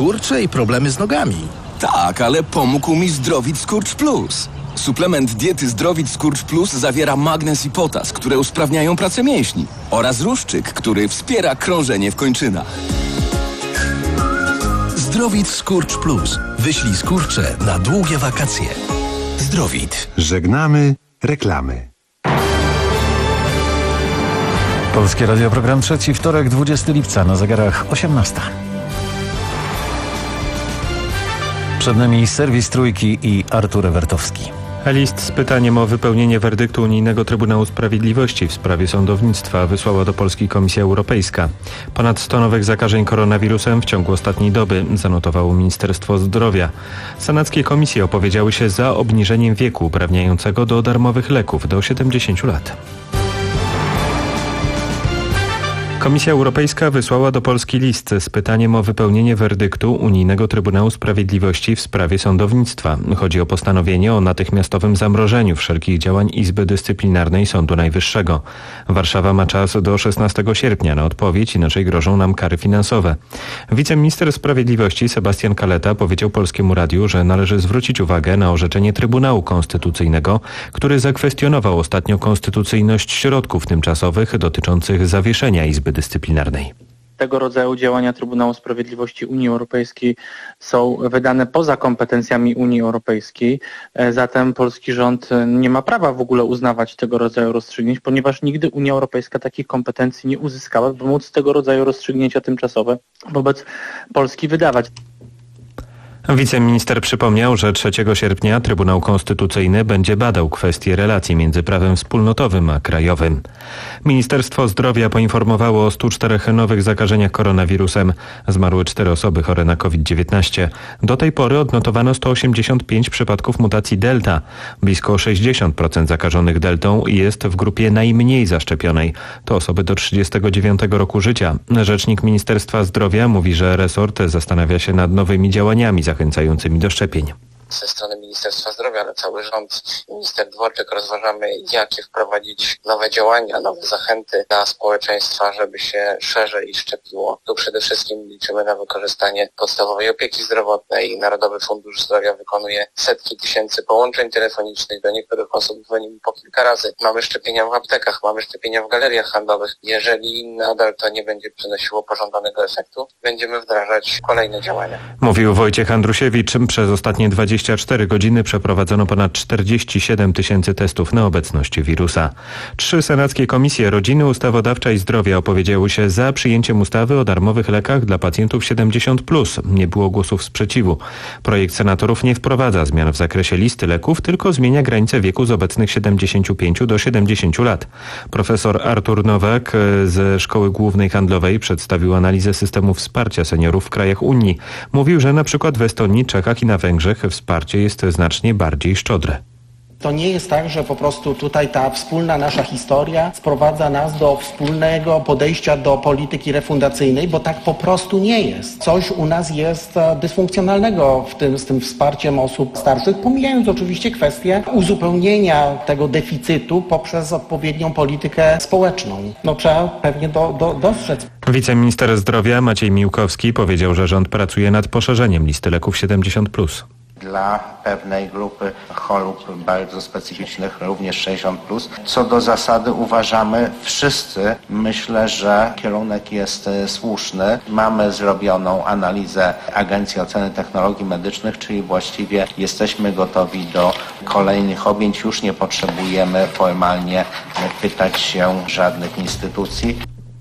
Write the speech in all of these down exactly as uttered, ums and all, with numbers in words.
skurcze i problemy z nogami. Tak, ale pomógł mi Zdrowit Skurcz Plus. Suplement diety Zdrowit Skurcz Plus zawiera magnez i potas, które usprawniają pracę mięśni, oraz ruszczyk, który wspiera krążenie w kończynach. Zdrowit Skurcz Plus. Wyślij skurcze na długie wakacje. Zdrowit. Żegnamy reklamy. Polskie Radio, program trzeci, wtorek, dwudziestego lipca, na zegarach osiemnasta. Przed nami serwis Trójki i Artur Ewertowski. List z pytaniem o wypełnienie werdyktu Unijnego Trybunału Sprawiedliwości w sprawie sądownictwa wysłała do Polski Komisja Europejska. Ponad sto nowych zakażeń koronawirusem w ciągu ostatniej doby, zanotowało Ministerstwo Zdrowia. Senackie komisje opowiedziały się za obniżeniem wieku uprawniającego do darmowych leków do siedemdziesięciu lat. Komisja Europejska wysłała do Polski list z pytaniem o wypełnienie werdyktu Unijnego Trybunału Sprawiedliwości w sprawie sądownictwa. Chodzi o postanowienie o natychmiastowym zamrożeniu wszelkich działań Izby Dyscyplinarnej Sądu Najwyższego. Warszawa ma czas do szesnastego sierpnia na odpowiedź, inaczej grożą nam kary finansowe. Wiceminister Sprawiedliwości Sebastian Kaleta powiedział Polskiemu Radiu, że należy zwrócić uwagę na orzeczenie Trybunału Konstytucyjnego, który zakwestionował ostatnio konstytucyjność środków tymczasowych dotyczących zawieszenia Izby Dyscyplinarnej. Tego rodzaju działania Trybunału Sprawiedliwości Unii Europejskiej są wydane poza kompetencjami Unii Europejskiej, zatem polski rząd nie ma prawa w ogóle uznawać tego rodzaju rozstrzygnięć, ponieważ nigdy Unia Europejska takich kompetencji nie uzyskała, by móc tego rodzaju rozstrzygnięcia tymczasowe wobec Polski wydawać. Wiceminister przypomniał, że trzeciego sierpnia Trybunał Konstytucyjny będzie badał kwestie relacji między prawem wspólnotowym a krajowym. Ministerstwo Zdrowia poinformowało o stu czterech nowych zakażeniach koronawirusem. Zmarły cztery osoby chore na kowid dziewiętnaście. Do tej pory odnotowano sto osiemdziesiąt pięć przypadków mutacji Delta. Blisko sześćdziesiąt procent zakażonych Deltą jest w grupie najmniej zaszczepionej. To osoby do trzydziestego dziewiątego roku życia. Rzecznik Ministerstwa Zdrowia mówi, że resort zastanawia się nad nowymi działaniami zachęcającymi do szczepień. Ze strony Ministerstwa Zdrowia, ale cały rząd, minister Dworczyk, rozważamy, jakie wprowadzić nowe działania, nowe zachęty dla społeczeństwa, żeby się szerzej szczepiło. Tu przede wszystkim liczymy na wykorzystanie podstawowej opieki zdrowotnej. Narodowy Fundusz Zdrowia wykonuje setki tysięcy połączeń telefonicznych. Do niektórych osób dzwonimy po kilka razy. Mamy szczepienia w aptekach, mamy szczepienia w galeriach handlowych. Jeżeli nadal to nie będzie przynosiło pożądanego efektu, będziemy wdrażać kolejne działania. Mówił Wojciech Andrusiewicz. Przez ostatnie dwadzieścia cztery godziny przeprowadzono ponad czterdzieści siedem tysięcy testów na obecność wirusa. Trzy senackie komisje Rodziny, Ustawodawcza i Zdrowia opowiedziały się za przyjęciem ustawy o darmowych lekach dla pacjentów siedemdziesiąt plus. Nie było głosów sprzeciwu. Projekt senatorów nie wprowadza zmian w zakresie listy leków, tylko zmienia granicę wieku z obecnych siedemdziesięciu pięciu do siedemdziesięciu lat. Profesor Artur Nowak ze Szkoły Głównej Handlowej przedstawił analizę systemu wsparcia seniorów w krajach Unii. Mówił, że na przykład w Estonii, Czechach i na Węgrzech wsparcie jest znacznie bardziej szczodre. To nie jest tak, że po prostu tutaj ta wspólna nasza historia sprowadza nas do wspólnego podejścia do polityki refundacyjnej, bo tak po prostu nie jest. Coś u nas jest dysfunkcjonalnego w tym, z tym wsparciem osób starszych, pomijając oczywiście kwestię uzupełnienia tego deficytu poprzez odpowiednią politykę społeczną. No trzeba pewnie do, do, dostrzec. Wiceminister Zdrowia Maciej Miłkowski powiedział, że rząd pracuje nad poszerzeniem listy leków siedemdziesiąt plus. Dla pewnej grupy chorób bardzo specyficznych, również sześćdziesiąt plus. Co do zasady uważamy wszyscy, myślę, że kierunek jest słuszny. Mamy zrobioną analizę Agencji Oceny Technologii Medycznych, czyli właściwie jesteśmy gotowi do kolejnych objęć. Już nie potrzebujemy formalnie pytać się żadnych instytucji.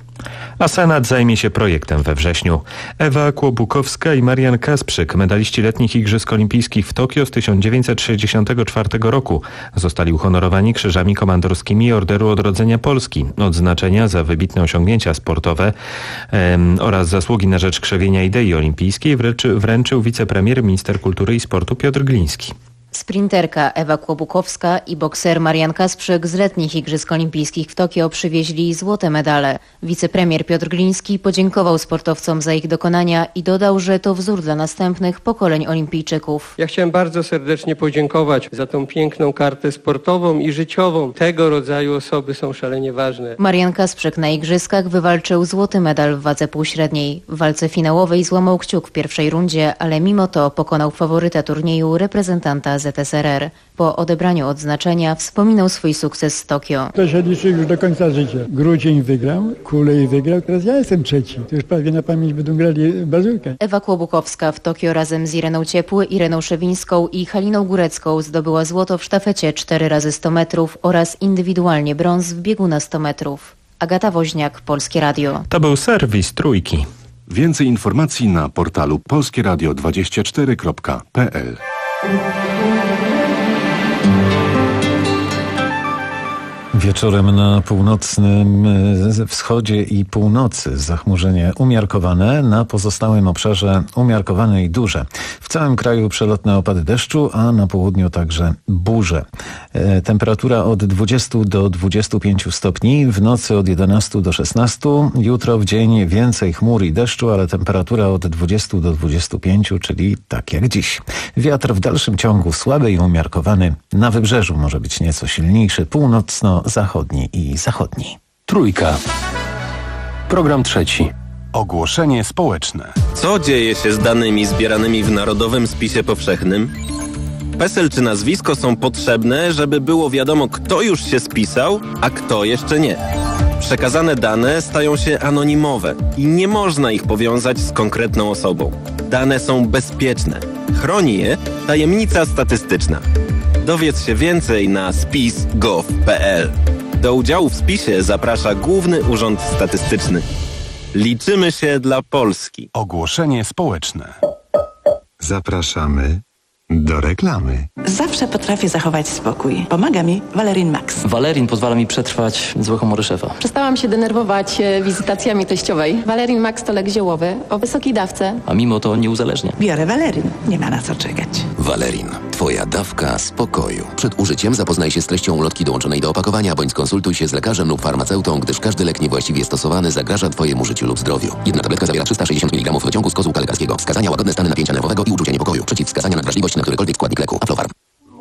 A Senat zajmie się projektem we wrześniu. Ewa Kłobukowska i Marian Kasprzyk, medaliści letnich Igrzysk Olimpijskich w Tokio z tysiąc dziewięćset sześćdziesiątego czwartego roku, zostali uhonorowani krzyżami komandorskimi Orderu Odrodzenia Polski, odznaczenia za wybitne osiągnięcia sportowe em, oraz zasługi na rzecz krzewienia idei olimpijskiej wręczy, wręczył wicepremier, minister kultury i sportu Piotr Gliński. Sprinterka Ewa Kłobukowska i bokser Marian Kasprzak z letnich Igrzysk Olimpijskich w Tokio przywieźli złote medale. Wicepremier Piotr Gliński podziękował sportowcom za ich dokonania i dodał, że to wzór dla następnych pokoleń olimpijczyków. Ja chciałem bardzo serdecznie podziękować za tą piękną kartę sportową i życiową. Tego rodzaju osoby są szalenie ważne. Marian Kasprzak na Igrzyskach wywalczył złoty medal w wadze półśredniej. W walce finałowej złamał kciuk w pierwszej rundzie, ale mimo to pokonał faworyta turnieju reprezentanta Z S R R. Po odebraniu odznaczenia wspominał swój sukces z Tokio. To się liczy już do końca życia. Grudzień wygrał, Kulej wygrał, teraz ja jestem trzeci. To już prawie na pamięć będą grali bazurkę. Ewa Kłobukowska w Tokio razem z Ireną Ciepły, Ireną Szewińską i Haliną Górecką zdobyła złoto w sztafecie cztery razy sto metrów oraz indywidualnie brąz w biegu na sto metrów. Agata Woźniak, Polskie Radio. To był serwis Trójki. Więcej informacji na portalu polskieradio dwadzieścia cztery kropka p l. Wieczorem na północnym wschodzie i północy zachmurzenie umiarkowane, na pozostałym obszarze umiarkowane i duże. W całym kraju przelotne opady deszczu, a na południu także burze. E, temperatura od dwudziestu do dwudziestu pięciu stopni, w nocy od jedenastu do szesnastu. Jutro w dzień więcej chmur i deszczu, ale temperatura od dwudziestu do dwudziestu pięciu, czyli tak jak dziś. Wiatr w dalszym ciągu słaby i umiarkowany. Na wybrzeżu może być nieco silniejszy, północno zachodni i zachodni. Trójka. Program trzeci. Ogłoszenie społeczne. Co dzieje się z danymi zbieranymi w Narodowym Spisie Powszechnym? PESEL czy nazwisko są potrzebne, żeby było wiadomo, kto już się spisał, a kto jeszcze nie. Przekazane dane stają się anonimowe i nie można ich powiązać z konkretną osobą. Dane są bezpieczne. Chroni je tajemnica statystyczna. Dowiedz się więcej na spis kropka gov kropka p l. Do udziału w spisie zaprasza Główny Urząd Statystyczny. Liczymy się dla Polski. Ogłoszenie społeczne. Zapraszamy do reklamy. Zawsze potrafię zachować spokój. Pomaga mi Valerin Max. Valerin pozwala mi przetrwać złe humory szefa. Przestałam się denerwować wizytacjami teściowej. Valerin Max to lek ziołowy o wysokiej dawce. A mimo to nie uzależnia. Biorę Valerin. Nie ma na co czekać. Valerin. Twoja dawka spokoju. Przed użyciem zapoznaj się z treścią ulotki dołączonej do opakowania, bądź skonsultuj się z lekarzem lub farmaceutą, gdyż każdy lek niewłaściwie stosowany zagraża Twojemu życiu lub zdrowiu. Jedna tabletka zawiera trzysta sześćdziesiąt miligramów wyciągu z kozłka lekarskiego. Wskazania: łagodne stany napięcia nerwowego i uczucie niepokoju. Przeciwwskazania: nadwrażliwość na którykolwiek składnik leku. Aflofarm.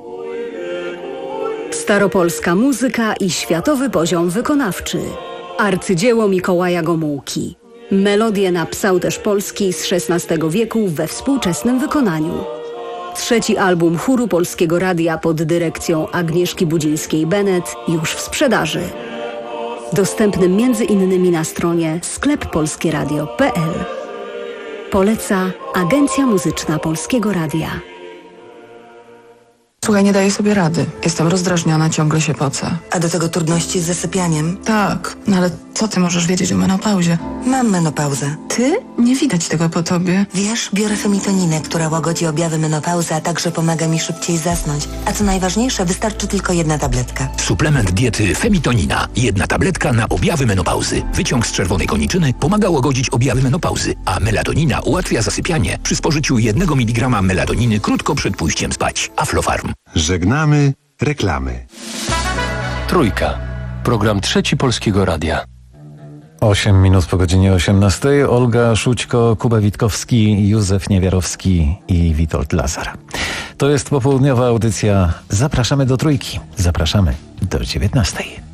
Staropolska muzyka i światowy poziom wykonawczy. Arcydzieło Mikołaja Gomułki. Melodie na psałterz polski z szesnastego wieku we współczesnym wykonaniu. Trzeci album chóru Polskiego Radia pod dyrekcją Agnieszki Budzińskiej-Bennett już w sprzedaży. Dostępny między innymi na stronie sklep polskie radio kropka p l. Poleca Agencja Muzyczna Polskiego Radia. Słuchaj, nie daję sobie rady. Jestem rozdrażniona, ciągle się pocę. A do tego trudności z zasypianiem? Tak, no ale co ty możesz wiedzieć o menopauzie? Mam menopauzę. Ty? Nie widać tego po tobie. Wiesz, biorę femitoninę, która łagodzi objawy menopauzy, a także pomaga mi szybciej zasnąć. A co najważniejsze, wystarczy tylko jedna tabletka. Suplement diety Femitonina. Jedna tabletka na objawy menopauzy. Wyciąg z czerwonej koniczyny pomaga łagodzić objawy menopauzy, a melatonina ułatwia zasypianie przy spożyciu jednego miligrama melatoniny krótko przed pójściem spać. Aflofarm. Żegnamy reklamy. Trójka. Program trzeci Polskiego Radia. Osiem minut po godzinie osiemnastej. Olga Szućko, Kuba Witkowski, Józef Niewiarowski i Witold Lazar. To jest popołudniowa audycja. Zapraszamy do Trójki. Zapraszamy do dziewiętnastej.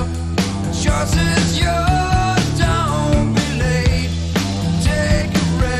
Yours is yours, don't be late. Take a rest.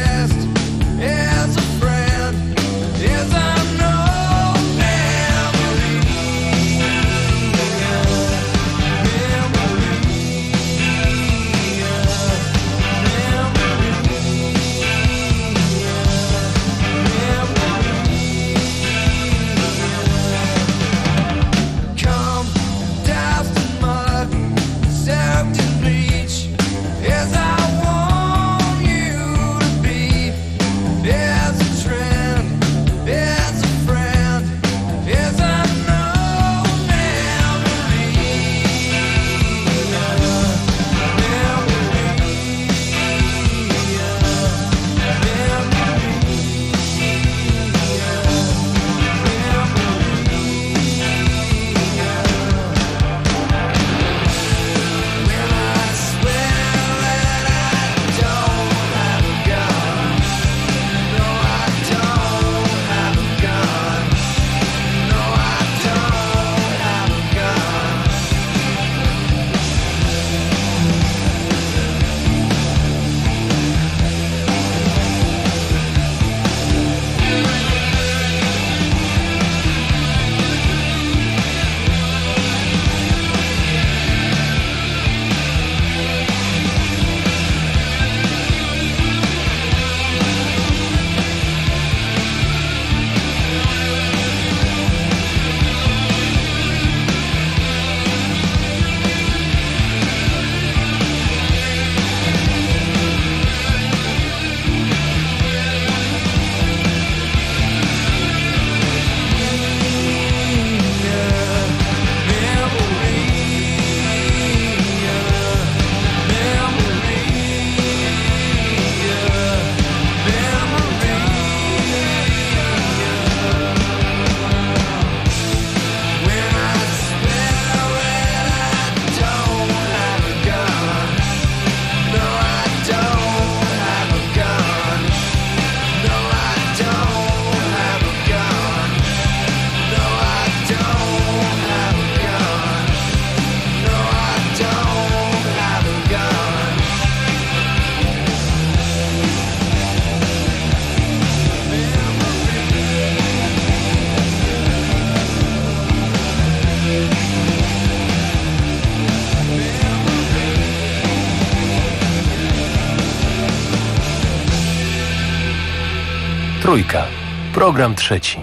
Trójka. Program trzeci.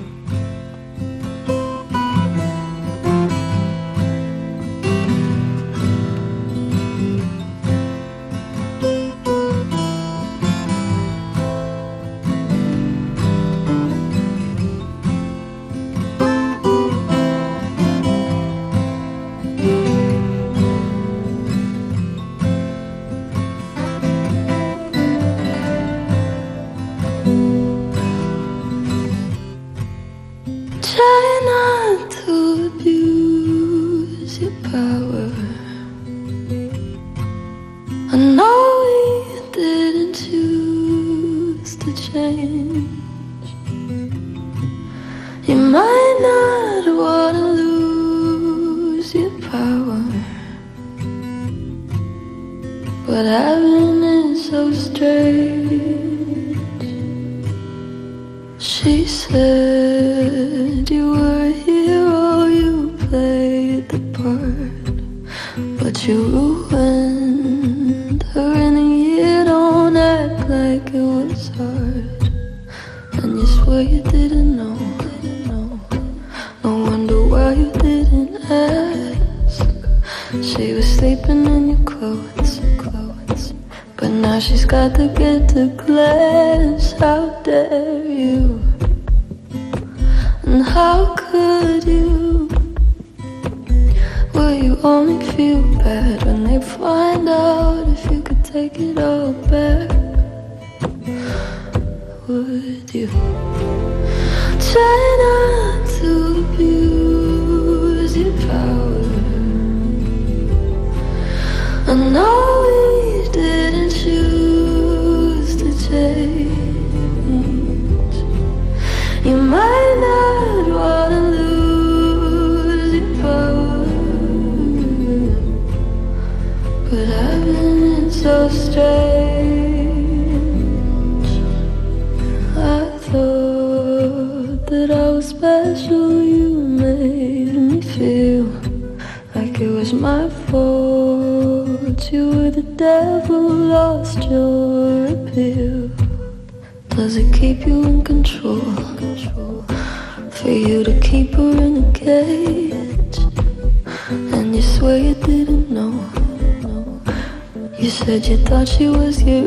She was your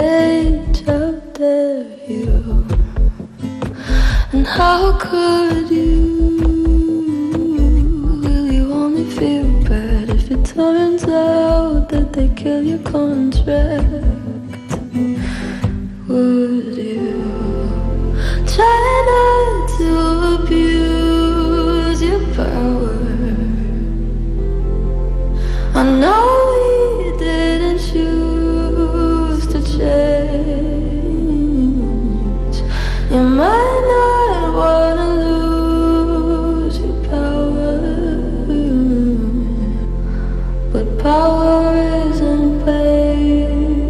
age, how dare you? And how could you? Will you only feel bad if it turns out that they kill your contract? Would you try not to abuse your power? I know we didn't choose to change. You might not want to lose your power, but power isn't pain.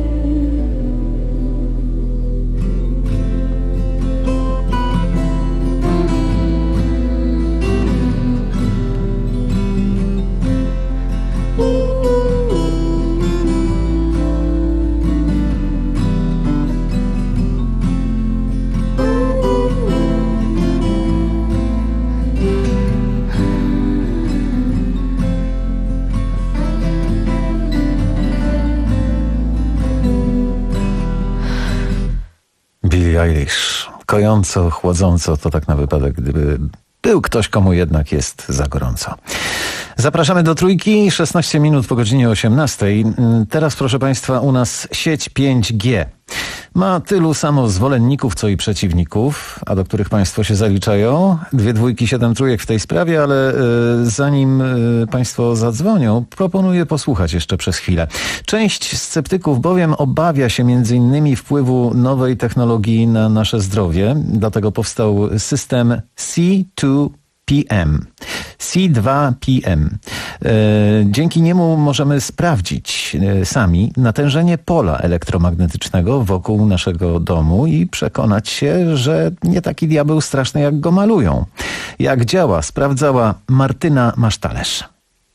Billie Eilish. Kojąco, chłodząco, to tak na wypadek, gdyby był ktoś, komu jednak jest za gorąco. Zapraszamy do Trójki, szesnaście minut po godzinie osiemnastej. Teraz, proszę Państwa, u nas sieć pięć G. Ma tylu samo zwolenników, co i przeciwników, a do których Państwo się zaliczają. Dwie dwójki, siedem trójek w tej sprawie, ale y, zanim y, Państwo zadzwonią, proponuję posłuchać jeszcze przez chwilę. Część sceptyków bowiem obawia się między innymi wpływu nowej technologii na nasze zdrowie. Dlatego powstał system C dwa P M. C dwa P M. Dzięki niemu możemy sprawdzić sami natężenie pola elektromagnetycznego wokół naszego domu i przekonać się, że nie taki diabeł straszny, jak go malują. Jak działa, sprawdzała Martyna Masztalerz.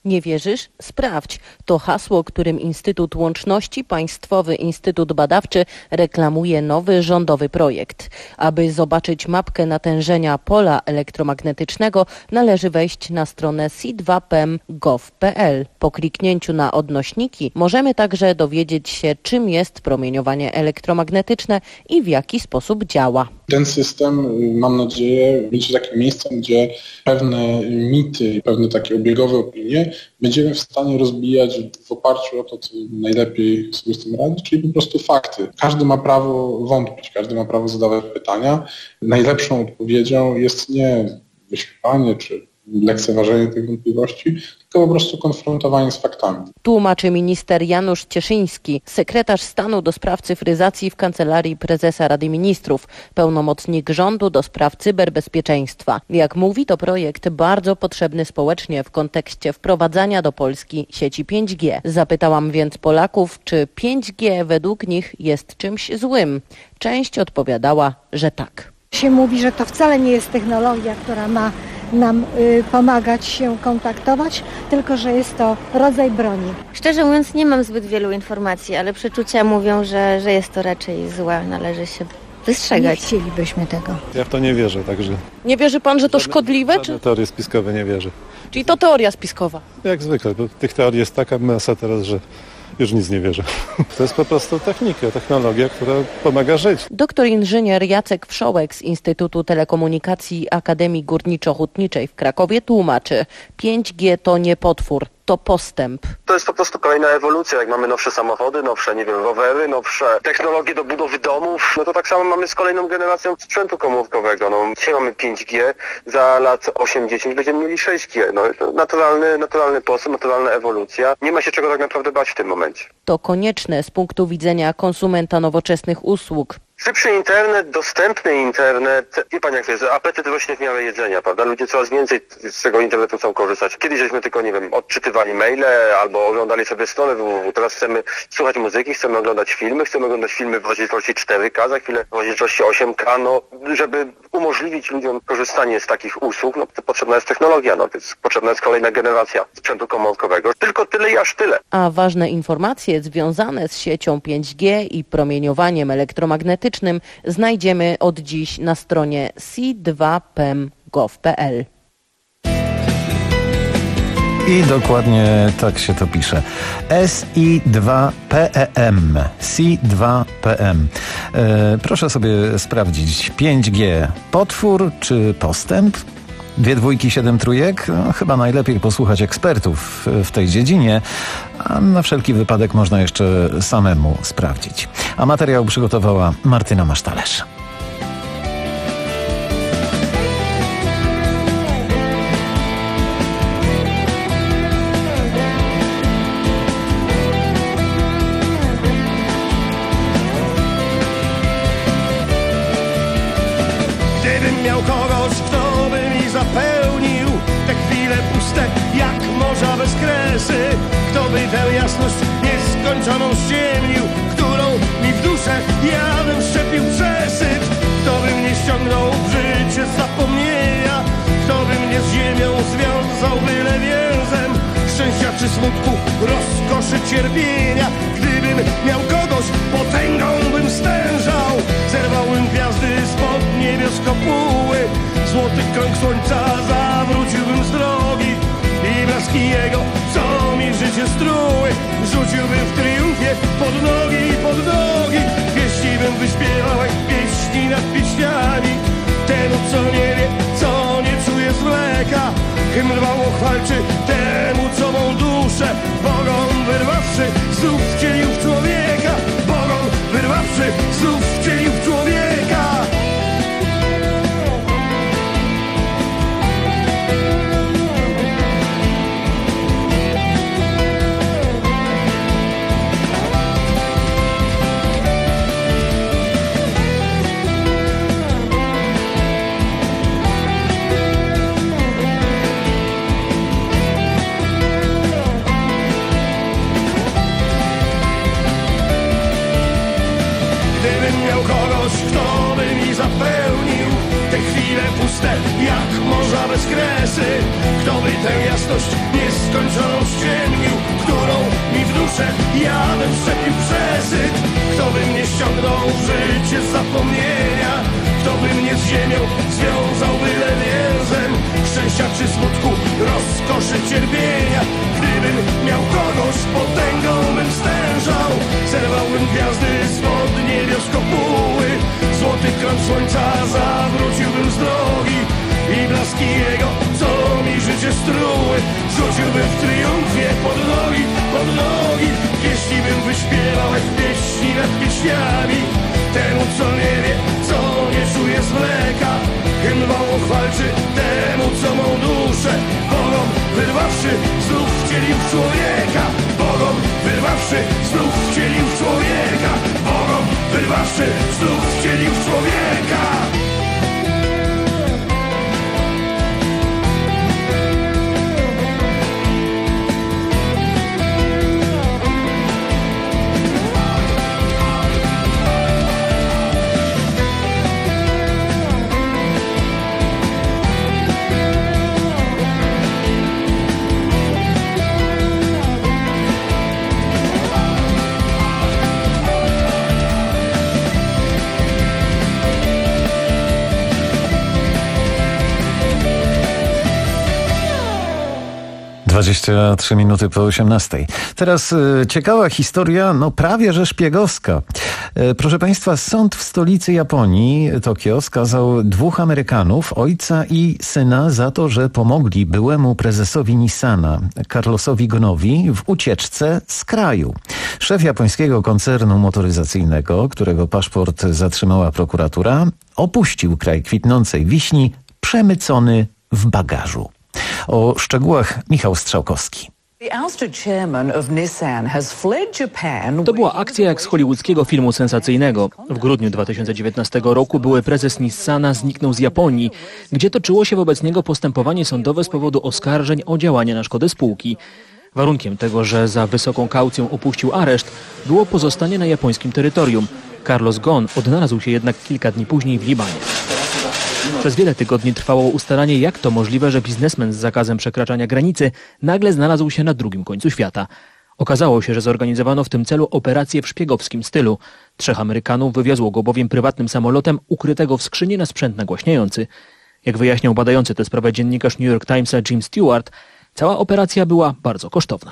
Nie wierzysz? Sprawdź. To hasło, którym Instytut Łączności, Państwowy Instytut Badawczy reklamuje nowy rządowy projekt. Aby zobaczyć mapkę natężenia pola elektromagnetycznego, należy wejść na stronę c dwa p e m kropka gov kropka p l. Po kliknięciu na odnośniki możemy także dowiedzieć się, czym jest promieniowanie elektromagnetyczne i w jaki sposób działa. Ten system, mam nadzieję, będzie takim miejscem, gdzie pewne mity, pewne takie obiegowe opinie będziemy w stanie rozbijać w oparciu o to, co najlepiej sobie z tym radzi, czyli po prostu fakty. Każdy ma prawo wątpić, każdy ma prawo zadawać pytania. Najlepszą odpowiedzią jest nie wyśpiewanie czy lekceważenie tych wątpliwości, tylko po prostu konfrontowanie z faktami. Tłumaczy minister Janusz Cieszyński, sekretarz stanu do spraw cyfryzacji w Kancelarii Prezesa Rady Ministrów, pełnomocnik rządu do spraw cyberbezpieczeństwa. Jak mówi, to projekt bardzo potrzebny społecznie w kontekście wprowadzania do Polski sieci pięć G. Zapytałam więc Polaków, czy pięć G według nich jest czymś złym. Część odpowiadała, że tak. Się mówi, że to wcale nie jest technologia, która ma nam y, pomagać się kontaktować, tylko że jest to rodzaj broni. Szczerze mówiąc, nie mam zbyt wielu informacji, ale przeczucia mówią, że, że jest to raczej złe, należy się wystrzegać. Nie chcielibyśmy tego. Ja w to nie wierzę, także... Nie wierzy pan, że to żadne, szkodliwe? Żadne Czy... teorie spiskowe nie wierzę. Czyli to teoria spiskowa? Jak zwykle, bo tych teorii jest taka masa teraz, że już nic nie wierzę. To jest po prostu technika, technologia, która pomaga żyć. Doktor inżynier Jacek Wszołek z Instytutu Telekomunikacji Akademii Górniczo-Hutniczej w Krakowie tłumaczy, pięć G to nie potwór, to postęp. To jest po prostu kolejna ewolucja. Jak mamy nowsze samochody, nowsze, nie wiem, rowery, nowsze technologie do budowy domów, no to tak samo mamy z kolejną generacją sprzętu komórkowego. No, dzisiaj mamy pięć G, za lat osiem dziesięć będziemy mieli sześć G. No, to naturalny, naturalny postęp, naturalna ewolucja. Nie ma się czego tak naprawdę bać w tym momencie. To konieczne z punktu widzenia konsumenta nowoczesnych usług. Szybszy internet, dostępny internet, wie pan jak to jest, apetyt rośnie w miarę jedzenia, prawda? Ludzie coraz więcej z tego internetu chcą korzystać. Kiedyś żeśmy tylko, nie wiem, odczytywali maile albo oglądali sobie stronę www. Teraz chcemy słuchać muzyki, chcemy oglądać filmy, chcemy oglądać filmy w rozdzielczości cztery K, za chwilę w rozdzielczości osiem K, no, żeby umożliwić ludziom korzystanie z takich usług, no, to potrzebna jest technologia, no, więc potrzebna jest kolejna generacja sprzętu komórkowego. Tylko tyle i aż tyle. A ważne informacje związane z siecią pięć G i promieniowaniem elektromagnetycznym znajdziemy od dziś na stronie c dwa p e m kropka gov kropka p l. I dokładnie tak się to pisze. S I dwa P E M. C dwa P M. E, proszę sobie sprawdzić. pięć G potwór czy postęp? Dwie dwójki, siedem trójek? No, chyba najlepiej posłuchać ekspertów w tej dziedzinie, a na wszelki wypadek można jeszcze samemu sprawdzić. A materiał przygotowała Martyna Masztalerz. Gdybym miał kogoś, kto by mi zapełnił te chwile puste, jak morza bez kresy, kto by tę jasność nieskończoną ściemnił, którą mi w duszę ja bym szczepił przesyt, kto by mnie ściągnął w życie zapomnienia, kto by mnie z ziemią związał byle więzem szczęścia czy smutku, rozkoszy, cierpienia. Gdybym miał kogoś, potęgą bym stężał, zerwałbym gwiazdy spod niebios kopuły, złoty krąg słońca zawróciłbym z drogi i blaski jego, co mi życie struły, rzuciłbym w triumfie pod nogi i pod nogi. Pieśni bym wyśpiewał jak pieśni nad pieśniami, temu co nie wie, co nie czuje zwleka. Hymn chwalczy temu, co mą duszę Bogom wyrwawszy znów wcielił w człowieka, Bogom wyrwawszy znów wcielił w człowieka. Gdybym miał kogoś, kto by mi zapełnił te chwile puste, puste jak morza bez kresy. Kto by tę jasność nieskończoną ściemnił, którą mi w duszę ja bym wszczepił przesyt. Kto by mnie ściągnął w życie zapomnienia, kto by mnie z ziemią związał byle więzem szczęścia czy smutku, rozkoszy, cierpienia. Gdybym miał kogoś, potęgą bym stężał, zerwałbym gwiazdy spod niebios kopuły, złoty krąg słońca zawróciłbym z drogi i blaski jego, co mi życie struły, rzuciłbym w triumfie pod nogi, pod nogi. Pieśni bym wyśpiewał, pieśni nad pieśniami, temu co nie wie, co nie czuje z mleka. Hymną chwalczy temu, co mą duszę Bogom wyrwawszy znów wcielił w człowieka. Bogom wyrwawszy znów wcielił w człowieka. Bogom wyrwawszy znów wcielił w człowieka. dwadzieścia trzy minuty po osiemnastej. Teraz y, ciekawa historia, no prawie że szpiegowska. Y, proszę Państwa, sąd w stolicy Japonii, Tokio, skazał dwóch Amerykanów, ojca i syna, za to, że pomogli byłemu prezesowi Nissana, Carlosowi Gonowi, w ucieczce z kraju. Szef japońskiego koncernu motoryzacyjnego, którego paszport zatrzymała prokuratura, opuścił kraj kwitnącej wiśni, przemycony w bagażu. O szczegółach Michał Strzałkowski. To była akcja jak z hollywoodzkiego filmu sensacyjnego. W grudniu dwa tysiące dziewiętnastego roku były prezes Nissana zniknął z Japonii, gdzie toczyło się wobec niego postępowanie sądowe z powodu oskarżeń o działanie na szkodę spółki. Warunkiem tego, że za wysoką kaucją opuścił areszt, było pozostanie na japońskim terytorium. Carlos Ghosn odnalazł się jednak kilka dni później w Libanie. Przez wiele tygodni trwało ustalanie, jak to możliwe, że biznesmen z zakazem przekraczania granicy nagle znalazł się na drugim końcu świata. Okazało się, że zorganizowano w tym celu operację w szpiegowskim stylu. Trzech Amerykanów wywiozło go bowiem prywatnym samolotem ukrytego w skrzyni na sprzęt nagłaśniający. Jak wyjaśniał badający tę sprawę dziennikarz New York Timesa Jim Stewart, cała operacja była bardzo kosztowna.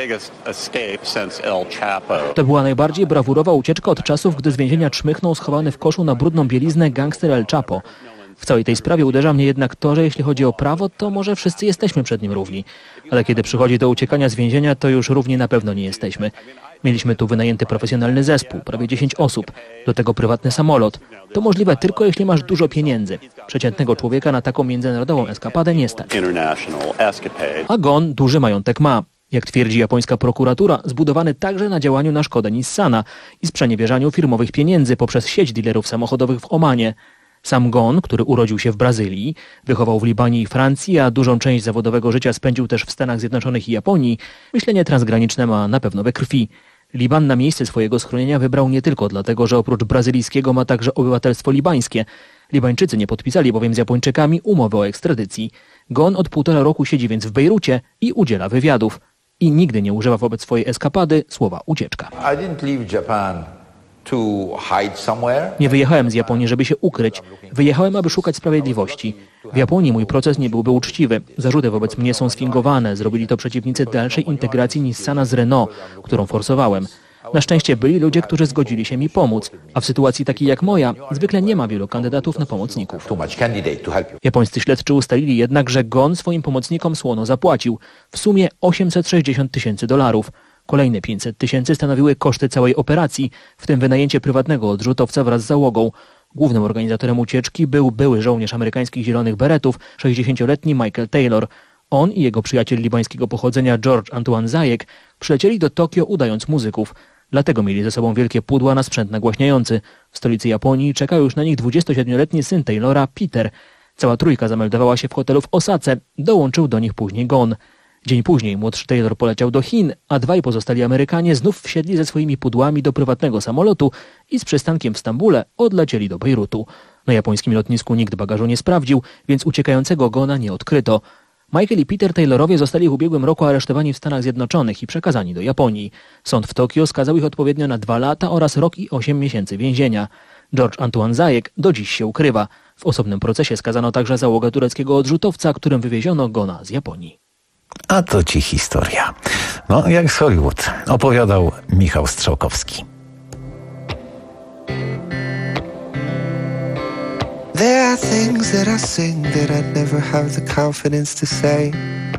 To była najbardziej brawurowa ucieczka od czasów, gdy z więzienia czmychnął schowany w koszu na brudną bieliznę gangster El Chapo. W całej tej sprawie uderza mnie jednak to, że jeśli chodzi o prawo, to może wszyscy jesteśmy przed nim równi. Ale kiedy przychodzi do uciekania z więzienia, to już równi na pewno nie jesteśmy. Mieliśmy tu wynajęty profesjonalny zespół, prawie dziesięć osób, do tego prywatny samolot. To możliwe tylko jeśli masz dużo pieniędzy. Przeciętnego człowieka na taką międzynarodową eskapadę nie stać. A Ghosn duży majątek ma. Jak twierdzi japońska prokuratura, zbudowany także na działaniu na szkodę Nissana i sprzeniewierzaniu firmowych pieniędzy poprzez sieć dealerów samochodowych w Omanie. Sam Ghosn, który urodził się w Brazylii, wychował w Libanie i Francji, a dużą część zawodowego życia spędził też w Stanach Zjednoczonych i Japonii, myślenie transgraniczne ma na pewno we krwi. Liban na miejsce swojego schronienia wybrał nie tylko dlatego, że oprócz brazylijskiego ma także obywatelstwo libańskie. Libańczycy nie podpisali bowiem z Japończykami umowy o ekstradycji. Ghosn od półtora roku siedzi więc w Bejrucie i udziela wywiadów. I nigdy nie używa wobec swojej eskapady słowa ucieczka. Nie wyjechałem z Japonii, żeby się ukryć. Wyjechałem, aby szukać sprawiedliwości. W Japonii mój proces nie byłby uczciwy. Zarzuty wobec mnie są sfingowane. Zrobili to przeciwnicy dalszej integracji Nissana z Renault, którą forsowałem. Na szczęście byli ludzie, którzy zgodzili się mi pomóc, a w sytuacji takiej jak moja zwykle nie ma wielu kandydatów na pomocników. Japońscy śledczy ustalili jednak, że Ghosn swoim pomocnikom słono zapłacił. W sumie osiemset sześćdziesiąt tysięcy dolarów. Kolejne pięćset tysięcy stanowiły koszty całej operacji, w tym wynajęcie prywatnego odrzutowca wraz z załogą. Głównym organizatorem ucieczki był były żołnierz amerykańskich Zielonych Beretów, sześćdziesięcioletni Michael Taylor. On i jego przyjaciel libańskiego pochodzenia George Antoine Zayek przylecieli do Tokio udając muzyków. Dlatego mieli ze sobą wielkie pudła na sprzęt nagłaśniający. W stolicy Japonii czekał już na nich dwudziestosiedmioletni syn Taylora, Peter. Cała trójka zameldowała się w hotelu w Osace. Dołączył do nich później Ghosn. Dzień później młodszy Taylor poleciał do Chin, a dwaj pozostali Amerykanie znów wsiedli ze swoimi pudłami do prywatnego samolotu i z przystankiem w Stambule odlecieli do Bejrutu. Na japońskim lotnisku nikt bagażu nie sprawdził, więc uciekającego Gona nie odkryto. Michael i Peter Taylorowie zostali w ubiegłym roku aresztowani w Stanach Zjednoczonych i przekazani do Japonii. Sąd w Tokio skazał ich odpowiednio na dwa lata oraz rok i osiem miesięcy więzienia. George Antoine Zajek do dziś się ukrywa. W osobnym procesie skazano także załogę tureckiego odrzutowca, którym wywieziono Gona z Japonii. A to ci historia. No, jak z Hollywood. Opowiadał Michał Strzałkowski. There are things that I sing that I'd never have the confidence to say.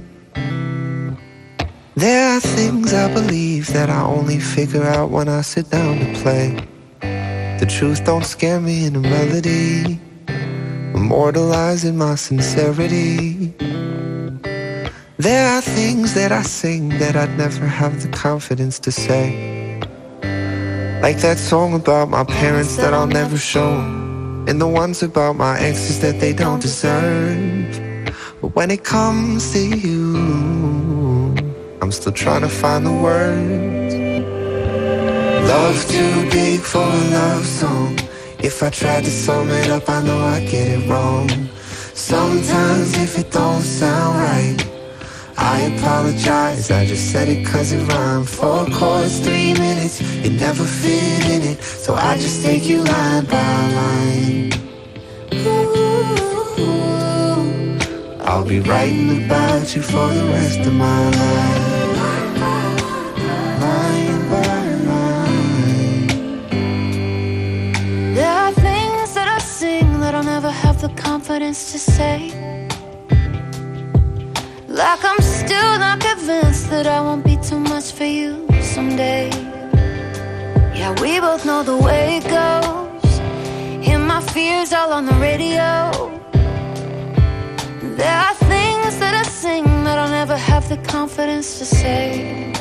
There are things I believe that I only figure out when I sit down to play. The truth don't scare me in a melody, immortalizing my sincerity. There are things that I sing that I'd never have the confidence to say. Like that song about my parents that I'll never show them, and the ones about my exes that they don't deserve. But when it comes to you, I'm still trying to find the words. Love too big for a love song. If I tried to sum it up, I know I get it wrong. Sometimes if it don't sound right, I apologize, I just said it cause it rhymed. Four chords, three minutes, it never fit in it, so I just take you line by line. Ooh, I'll be writing about you for the rest of my life. Line by line. There are things that I sing that I'll never have the confidence to say. Like I'm still not convinced that I won't be too much for you someday. Yeah, we both know the way it goes. Hear my fears all on the radio. There are things that I sing that I'll never have the confidence to say.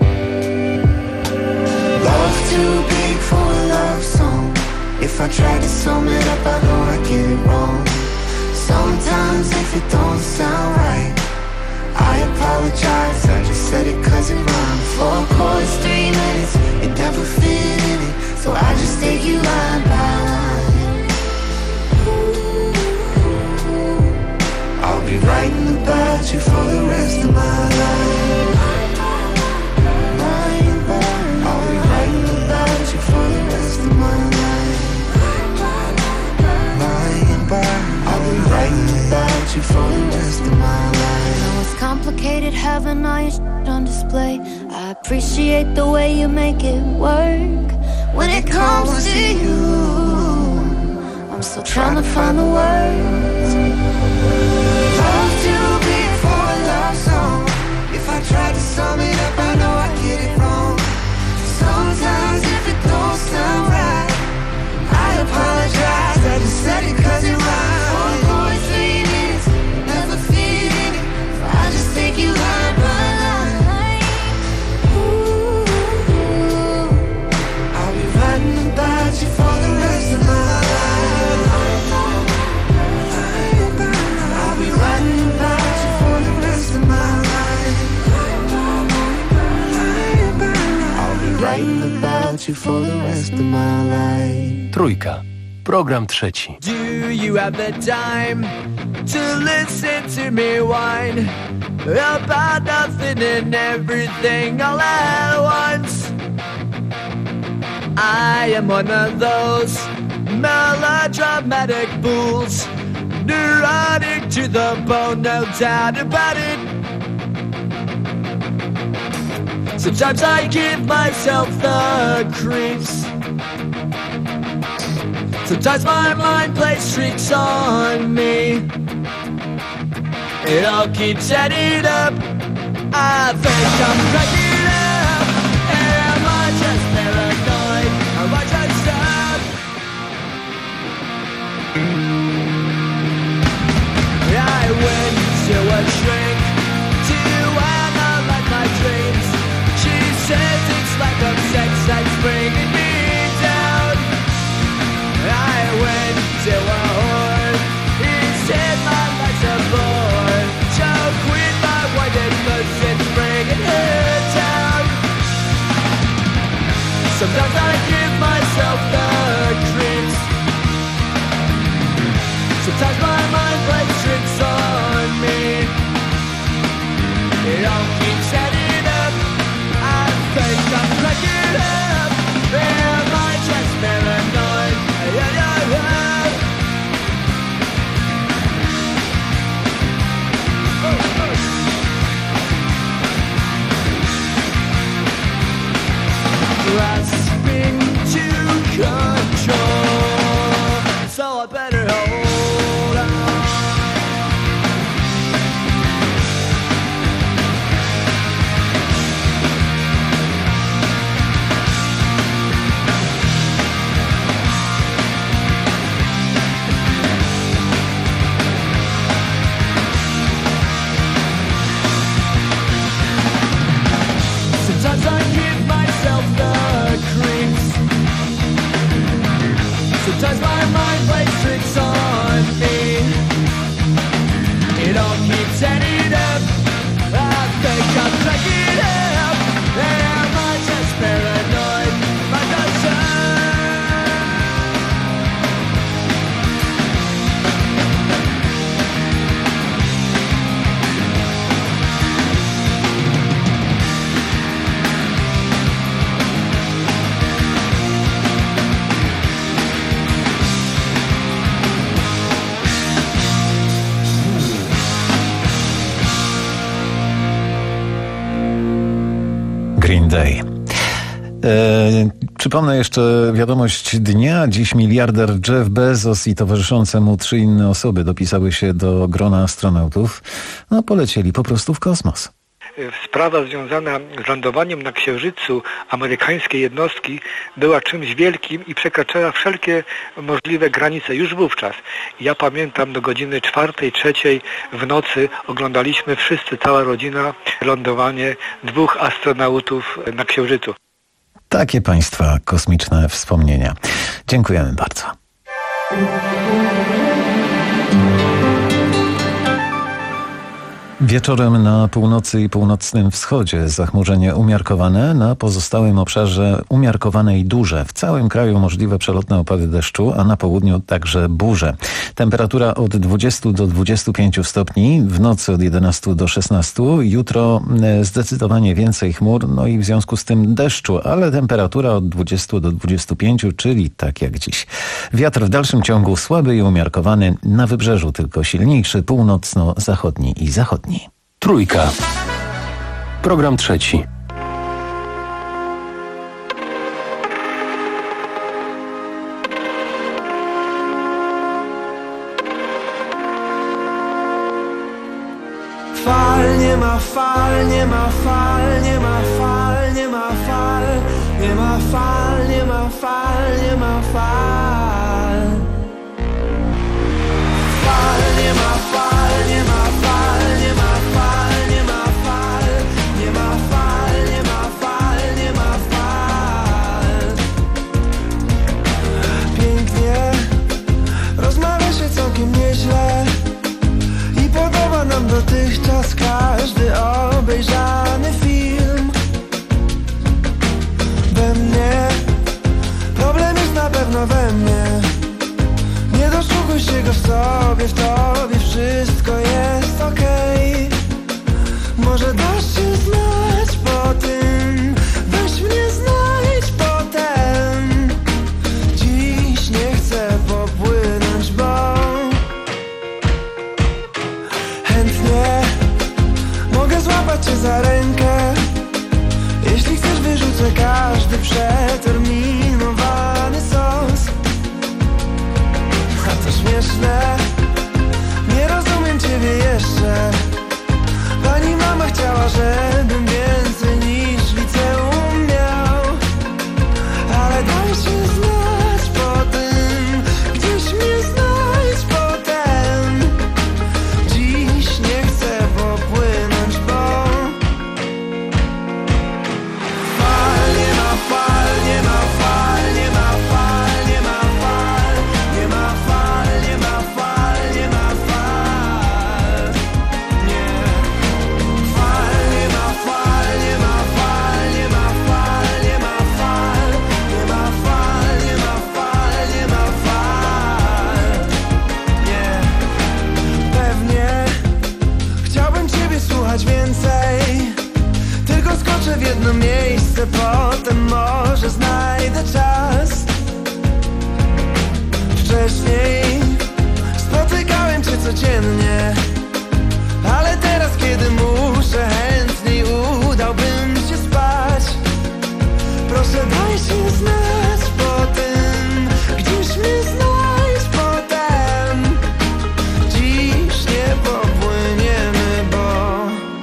Love too big for a love song. If I try to sum it up, I know I get it wrong. Sometimes if it don't sound right, I apologize, I just said it cause it rhymed. Four chords, three minutes, it never fit in it, so I just take you line by line. Ooh, I'll be writing about you for the rest of my life. Line by line. I'll be writing about you for the rest of my life. Line by line. I'll be writing about you for the rest of my life. It's complicated having all your shit on display. I appreciate the way you make it work. When it comes to you, I'm still trying to find the words. Love too big for a love song. If I try to sum it up, I know I get it wrong. Sometimes if it don't sound right, I apologize, I just said it cause it rhymes. Four chords, three minutes, never fit in it, so I just take you line by line. Ooh, I'll be writing about you for the rest of my life. I'll be writing about you for the rest of my life. I'll be writing about you for the rest of my life. Trójka. Program trzeci. Do you have the time to listen to me whine about nothing and everything all at once? I am one of those melodramatic fools, neurotic to the bone, no doubt about it. Sometimes I give myself the creeps. Sometimes my mind plays tricks on me. It all keeps adding up. I think I'm cracking up. Am I just paranoid? Am I just up? I went to a shrink to analyze my dreams. She says it's lack of sex that's bringing me down. I went to a whore. He said my life's a bore. So quit my white and pussy. Sometimes I give myself the creeps. Sometimes my mind plays tricks on me. It all keeps adding up. I think I'm cracking up. Am I just paranoid? Yeah, yeah, yeah. Oh, oh. Grasping to control, so I better hold on. Sometimes I give myself the creeps. Sometimes my mind plays tricks on me. It all keeps adding up. I think I'm cracking up. Am I just paranoid? Am I just Green Day. E, przypomnę jeszcze wiadomość dnia. Dziś miliarder Jeff Bezos i towarzyszące mu trzy inne osoby dopisały się do grona astronautów. No, polecieli po prostu w kosmos. Sprawa związana z lądowaniem na Księżycu amerykańskiej jednostki była czymś wielkim i przekraczała wszelkie możliwe granice już wówczas. Ja pamiętam, do godziny czwartej, trzeciej w nocy oglądaliśmy wszyscy, cała rodzina, lądowanie dwóch astronautów na Księżycu. Takie państwa kosmiczne wspomnienia. Dziękujemy bardzo. Wieczorem na północy i północnym wschodzie zachmurzenie umiarkowane, na pozostałym obszarze umiarkowane i duże. W całym kraju możliwe przelotne opady deszczu, a na południu także burze. Temperatura od dwudziestu do dwudziestu pięciu stopni, w nocy od jedenastu do szesnastu. Jutro zdecydowanie więcej chmur, no i w związku z tym deszczu, ale temperatura od dwudziestu do dwudziestu pięciu, czyli tak jak dziś. Wiatr w dalszym ciągu słaby i umiarkowany, na wybrzeżu tylko silniejszy, północno-zachodni i zachodni. Trójka. Program trzeci. Fal, nie ma fal, nie ma fal, nie ma fal, nie ma fal, nie ma fal, nie ma fal, nie ma fal. Fal, nie ma fal, nie ma fal, nie ma fal, nie ma fal, nie ma fal, nie ma fal, nie ma fal. Pięknie, rozmawia się całkiem nieźle i podoba nam dotychczas każdy obejrzany film. We mnie, problem jest na pewno we mnie. Nie doszukuj się go w sobie, w tobie wszystko jest okej. Może dasz się znać po tym, weź mnie znajdź potem. Dziś nie chcę popłynąć, bo chętnie mogę złapać cię za rękę. Jeśli chcesz, wyrzucę każdy przeterminowany sos. A to śmieszne, nie rozumiem ciebie jeszcze. Pani mama chciała, żebym więcej niż liceum miał. Ale daj się znać po tym, gdzieś mnie znajdź potem. Dziś nie chcę popłynąć, bo fal, nie ma fal, nie ma fal, nie ma fal, nie ma fal, nie ma fal, nie ma fal, nie ma fal, nie że potem może znajdę czas. Wcześniej spotykałem cię codziennie, ale teraz, kiedy muszę, chętniej udałbym się spać. Proszę daj się znać po tym, gdzieś mnie znajdź potem. Dziś nie popłyniemy, bo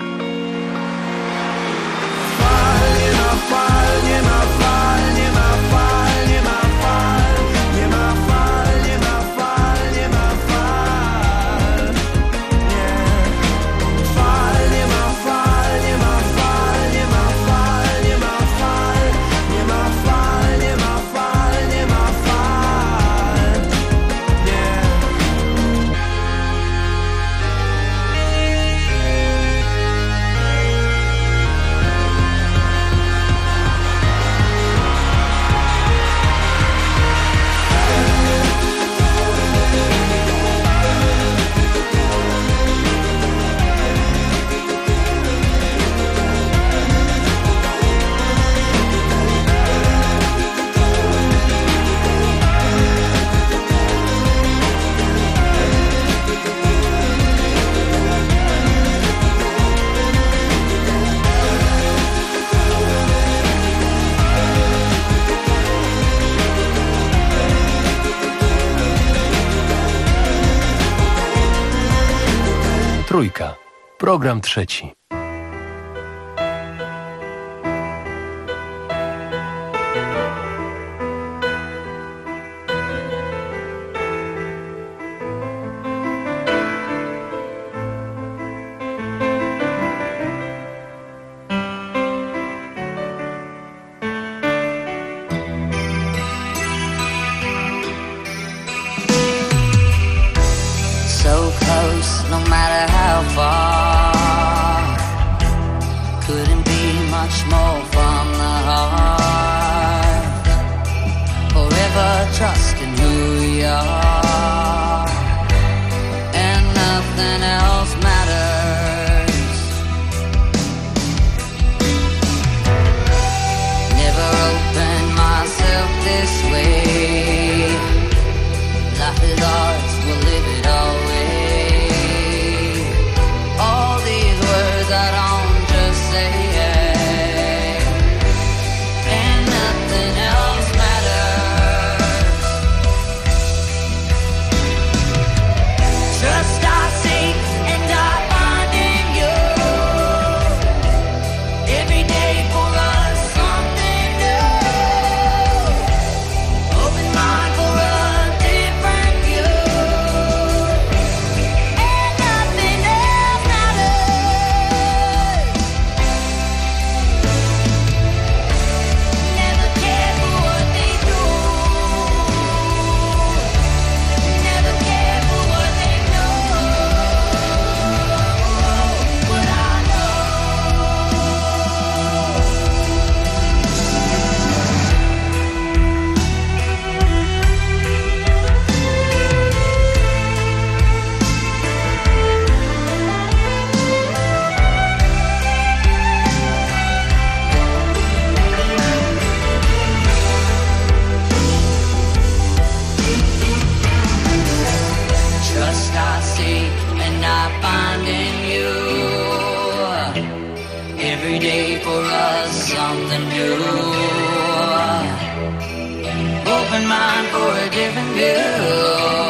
fal, nie ma fal, nie ma fal, nie ma fal, nie ma fal, nie ma fal, nie ma fal, nie ma fal, nie. Fal, nie ma fal, nie ma fal, nie ma fal, nie ma fal, nie ma fal, nie ma fal, nie ma fal, nie. Trójka. Program trzeci. So close, no matter how far. Couldn't be much more from the heart. Forever trusting who we are, and nothing else matters. Never opened myself this way. Life is ours, we'll live it always. All these words I don't just say, and nothing else matters. Trust I seek and I find in you. Every day for us something new. Open mind for a different view, and nothing else matters. Never care for what they do. Never care for what they know. But I know. Trust I seek and I find in you. Every day for us something new. Open mind for a different view,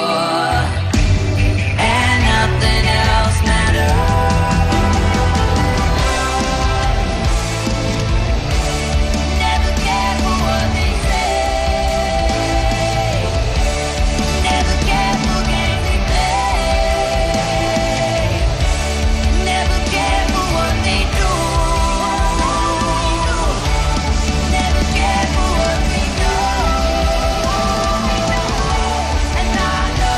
and nothing else matters. Never care for what they say. Never care for games they play. Never care for what they do. Never care for what we know. And I know.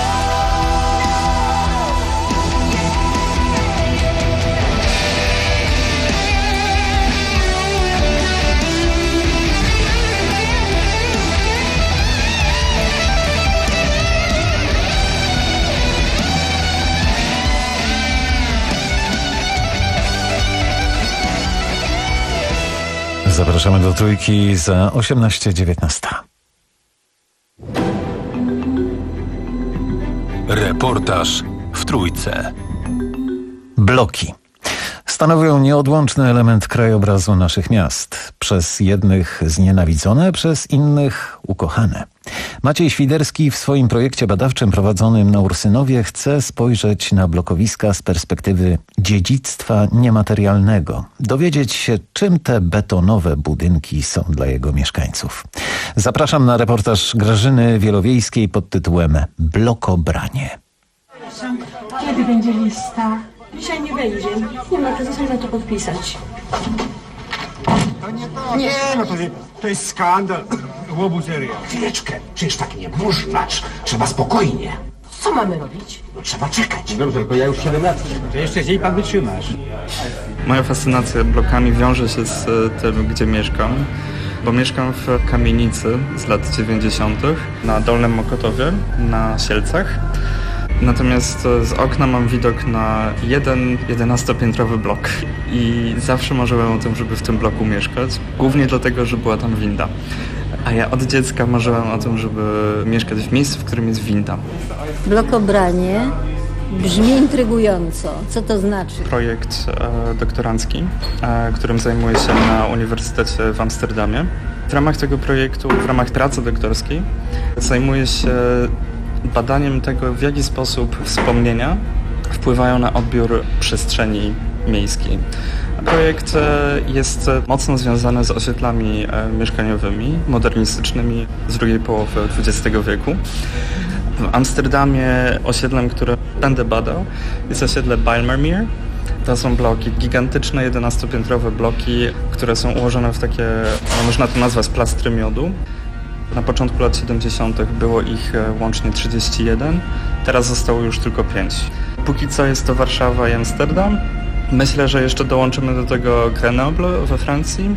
Zapraszamy do Trójki za osiemnaście dziewiętnaście. Reportaż w Trójce. Bloki stanowią nieodłączny element krajobrazu naszych miast. Przez jednych znienawidzone, przez innych ukochane. Maciej Świderski w swoim projekcie badawczym prowadzonym na Ursynowie chce spojrzeć na blokowiska z perspektywy dziedzictwa niematerialnego. Dowiedzieć się, czym te betonowe budynki są dla jego mieszkańców. Zapraszam na reportaż Grażyny Wielowiejskiej pod tytułem Blokobranie. Kiedy będzie lista? Dzisiaj nie będzie. Nie ma czasu sobie na to podpisać. Nie, no to, to jest skandal. Łobuzeria. Chwileczkę, przecież tak nie można. Trzeba spokojnie. Co mamy robić? No trzeba czekać. Dobrze, tylko ja już siedem lat. To jeszcze z niej pan wytrzymasz. Moja fascynacja blokami wiąże się z tym, gdzie mieszkam. Bo mieszkam w kamienicy z lat dziewięćdziesiątych na Dolnym Mokotowie, na Sielcach. Natomiast z okna mam widok na jeden jedenastopiętrowy blok i zawsze marzyłem o tym, żeby w tym bloku mieszkać. Głównie dlatego, że była tam winda. A ja od dziecka marzyłem o tym, żeby mieszkać w miejscu, w którym jest winda. Blokobranie brzmi intrygująco. Co to znaczy? Projekt e, doktorancki, e, którym zajmuję się na Uniwersytecie w Amsterdamie. W ramach tego projektu, w ramach pracy doktorskiej zajmuję się badaniem tego, w jaki sposób wspomnienia wpływają na odbiór przestrzeni miejskiej. Projekt jest mocno związany z osiedlami mieszkaniowymi, modernistycznymi z drugiej połowy dwudziestego wieku. W Amsterdamie osiedlem, które będę badał, jest osiedle Bijlmermeer. To są bloki, gigantyczne jedenastopiętrowe bloki, które są ułożone w takie, no można to nazwać plastry miodu. Na początku lat siedemdziesiątych było ich łącznie trzydzieści jeden, teraz zostało już tylko pięć. Póki co jest to Warszawa i Amsterdam. Myślę, że jeszcze dołączymy do tego Grenoble we Francji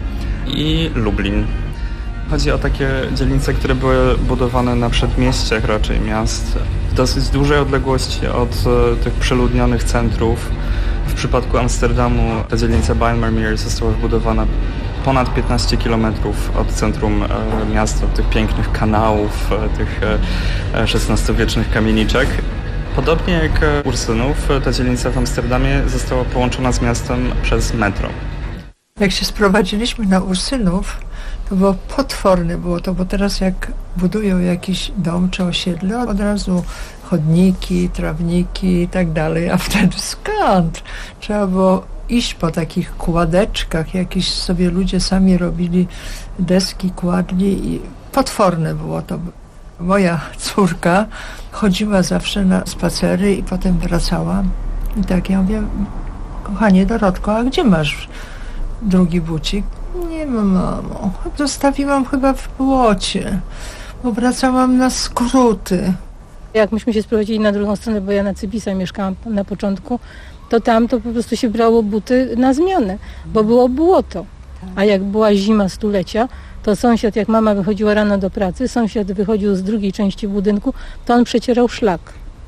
i Lublin. Chodzi o takie dzielnice, które były budowane na przedmieściach raczej miast, w dosyć dużej odległości od tych przeludnionych centrów. W przypadku Amsterdamu ta dzielnica Bijlmermeer została wybudowana ponad piętnaście kilometrów od centrum e, miasta, od tych pięknych kanałów, e, tych e, szesnastowiecznych kamieniczek. Podobnie jak Ursynów, ta dzielnica w Amsterdamie została połączona z miastem przez metro. Jak się sprowadziliśmy na Ursynów, to było potworne było to, bo teraz jak budują jakiś dom czy osiedle, od razu chodniki, trawniki i tak dalej, a wtedy skąd? Trzeba było iść po takich kładeczkach, jakieś sobie ludzie sami robili deski, kładli i potworne było to. Moja córka chodziła zawsze na spacery i potem wracała i tak ja mówię, kochanie Dorotko, a gdzie masz drugi bucik? Nie ma, mamo, zostawiłam chyba w błocie, bo wracałam na skróty. Jak myśmy się sprowadzili na drugą stronę, bo ja na Cybisa mieszkałam na początku, to tam to po prostu się brało buty na zmianę, bo było błoto. A jak była zima stulecia, to sąsiad, jak mama wychodziła rano do pracy, sąsiad wychodził z drugiej części budynku, to on przecierał szlak,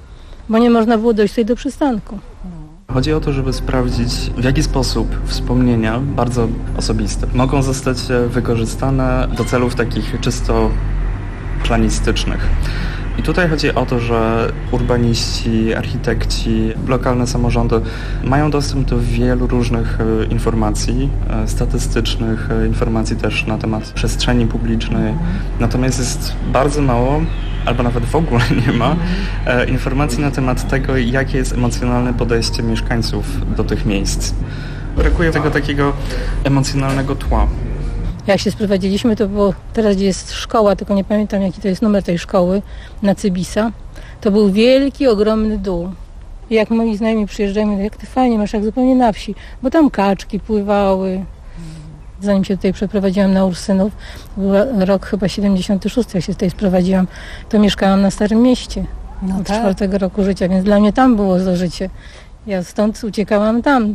bo nie można było dojść tutaj do przystanku. Chodzi o to, żeby sprawdzić, w jaki sposób wspomnienia, bardzo osobiste, mogą zostać wykorzystane do celów takich czysto planistycznych. I tutaj chodzi o to, że urbaniści, architekci, lokalne samorządy mają dostęp do wielu różnych informacji statystycznych, informacji też na temat przestrzeni publicznej. Natomiast jest bardzo mało, albo nawet w ogóle nie ma informacji na temat tego, jakie jest emocjonalne podejście mieszkańców do tych miejsc. Brakuje tego takiego emocjonalnego tła. Jak się sprowadziliśmy, to było teraz, gdzie jest szkoła, tylko nie pamiętam, jaki to jest numer tej szkoły, na Cybisa. To był wielki, ogromny dół. I jak moi znajomi przyjeżdżają, mówią, jak ty fajnie masz, jak zupełnie na wsi, bo tam kaczki pływały. Zanim się tutaj przeprowadziłam na Ursynów, był rok chyba siedemdziesiąty szósty, jak się tutaj sprowadziłam, to mieszkałam na Starym Mieście no od tak. czwartego roku życia, więc dla mnie tam było to życie. Ja stąd uciekałam tam.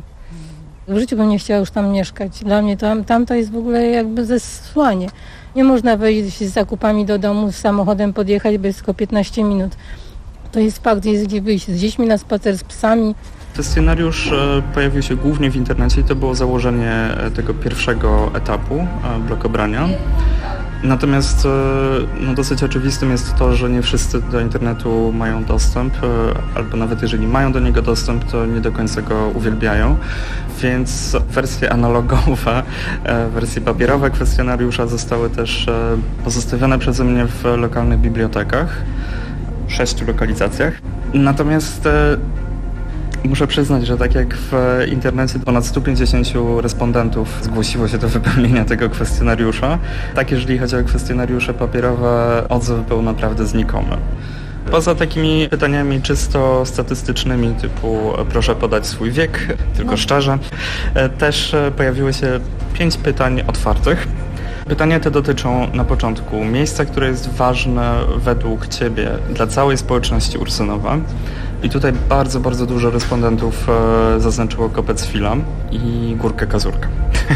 W życiu bym nie chciała już tam mieszkać. Dla mnie tam, tam to jest w ogóle jakby zesłanie. Nie można wejść z zakupami do domu, z samochodem podjechać, bo jest tylko piętnaście minut. To jest fakt, jest gdzie wyjść z dziećmi na spacer, z psami. Kwestionariusz pojawił się głównie w internecie i to było założenie tego pierwszego etapu blokobrania. Natomiast no, dosyć oczywistym jest to, że nie wszyscy do internetu mają dostęp, albo nawet jeżeli mają do niego dostęp, to nie do końca go uwielbiają. Więc wersje analogowe, wersje papierowe kwestionariusza zostały też pozostawione przeze mnie w lokalnych bibliotekach, w sześciu lokalizacjach. Natomiast muszę przyznać, że tak jak w internecie ponad stu pięćdziesięciu respondentów zgłosiło się do wypełnienia tego kwestionariusza, tak jeżeli chodzi o kwestionariusze papierowe, odzew był naprawdę znikomy. Poza takimi pytaniami czysto statystycznymi typu proszę podać swój wiek, tylko szczerze, też pojawiły się pięć pytań otwartych. Pytania te dotyczą na początku miejsca, które jest ważne według Ciebie dla całej społeczności Ursynowa. I tutaj bardzo, bardzo dużo respondentów e, zaznaczyło Kopec Fila i Górkę Kazurka.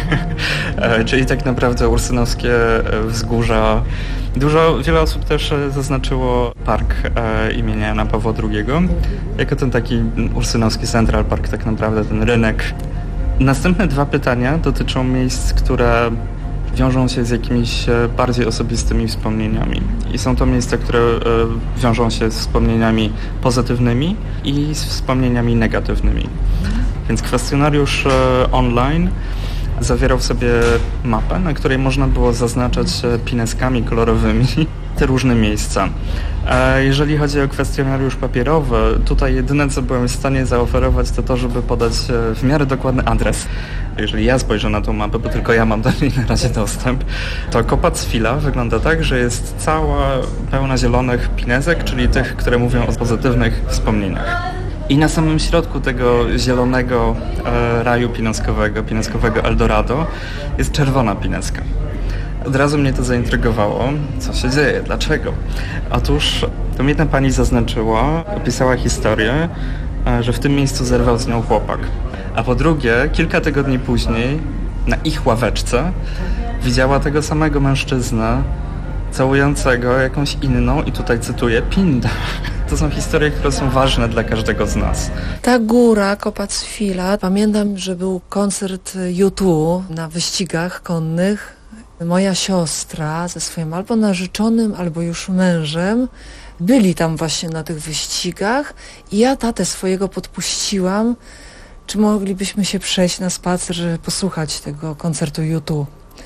e, czyli tak naprawdę ursynowskie wzgórza. Dużo, wiele osób też zaznaczyło park e, imienia Jana Pawła drugiego, jako ten taki ursynowski Central Park, tak naprawdę ten rynek. Następne dwa pytania dotyczą miejsc, które wiążą się z jakimiś bardziej osobistymi wspomnieniami. I są to miejsca, które wiążą się z wspomnieniami pozytywnymi i z wspomnieniami negatywnymi. Więc kwestionariusz online zawierał w sobie mapę, na której można było zaznaczać pineskami kolorowymi te różne miejsca. Jeżeli chodzi o kwestionariusz papierowy, tutaj jedyne, co byłem w stanie zaoferować, to to, żeby podać w miarę dokładny adres. Jeżeli ja spojrzę na tą mapę, bo tylko ja mam do niej na razie dostęp, to Kopac Fila wygląda tak, że jest cała pełna zielonych pinesek, czyli tych, które mówią o pozytywnych wspomnieniach. I na samym środku tego zielonego e, raju pineskowego, pineskowego Eldorado jest czerwona pineska. Od razu mnie to zaintrygowało. Co się dzieje? Dlaczego? Otóż to jedna pani zaznaczyła, opisała historię, e, że w tym miejscu zerwał z nią chłopak. A po drugie, kilka tygodni później na ich ławeczce widziała tego samego mężczyznę całującego jakąś inną, i tutaj cytuję, pindę. To są historie, które są ważne dla każdego z nas. Ta góra, Kopac Fila, pamiętam, że był koncert U dwa na wyścigach konnych. Moja siostra ze swoim albo narzeczonym, albo już mężem byli tam właśnie na tych wyścigach i ja tatę swojego podpuściłam, czy moglibyśmy się przejść na spacer, żeby posłuchać tego koncertu U dwa.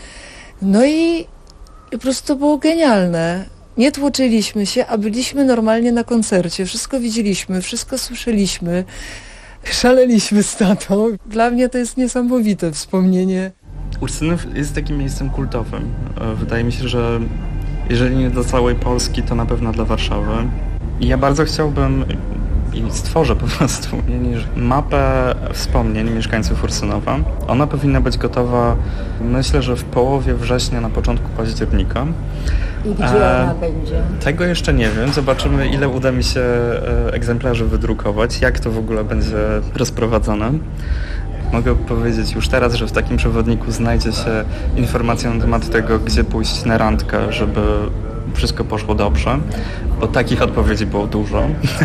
No i, i po prostu to było genialne. Nie tłoczyliśmy się, a byliśmy normalnie na koncercie. Wszystko widzieliśmy, wszystko słyszeliśmy. Szaleliśmy z tatą. Dla mnie to jest niesamowite wspomnienie. Ursynów jest takim miejscem kultowym. Wydaje mi się, że jeżeli nie dla całej Polski, to na pewno dla Warszawy. I ja bardzo chciałbym i stworzę po prostu mapę wspomnień mieszkańców Ursynowa. Ona powinna być gotowa, myślę, że w połowie września, na początku października. I gdzie ona e, będzie? Tego jeszcze nie wiem. Zobaczymy, ile uda mi się egzemplarzy wydrukować, jak to w ogóle będzie rozprowadzone. Mogę powiedzieć już teraz, że w takim przewodniku znajdzie się informacja na temat tego, gdzie pójść na randkę, żeby wszystko poszło dobrze, bo takich odpowiedzi było dużo.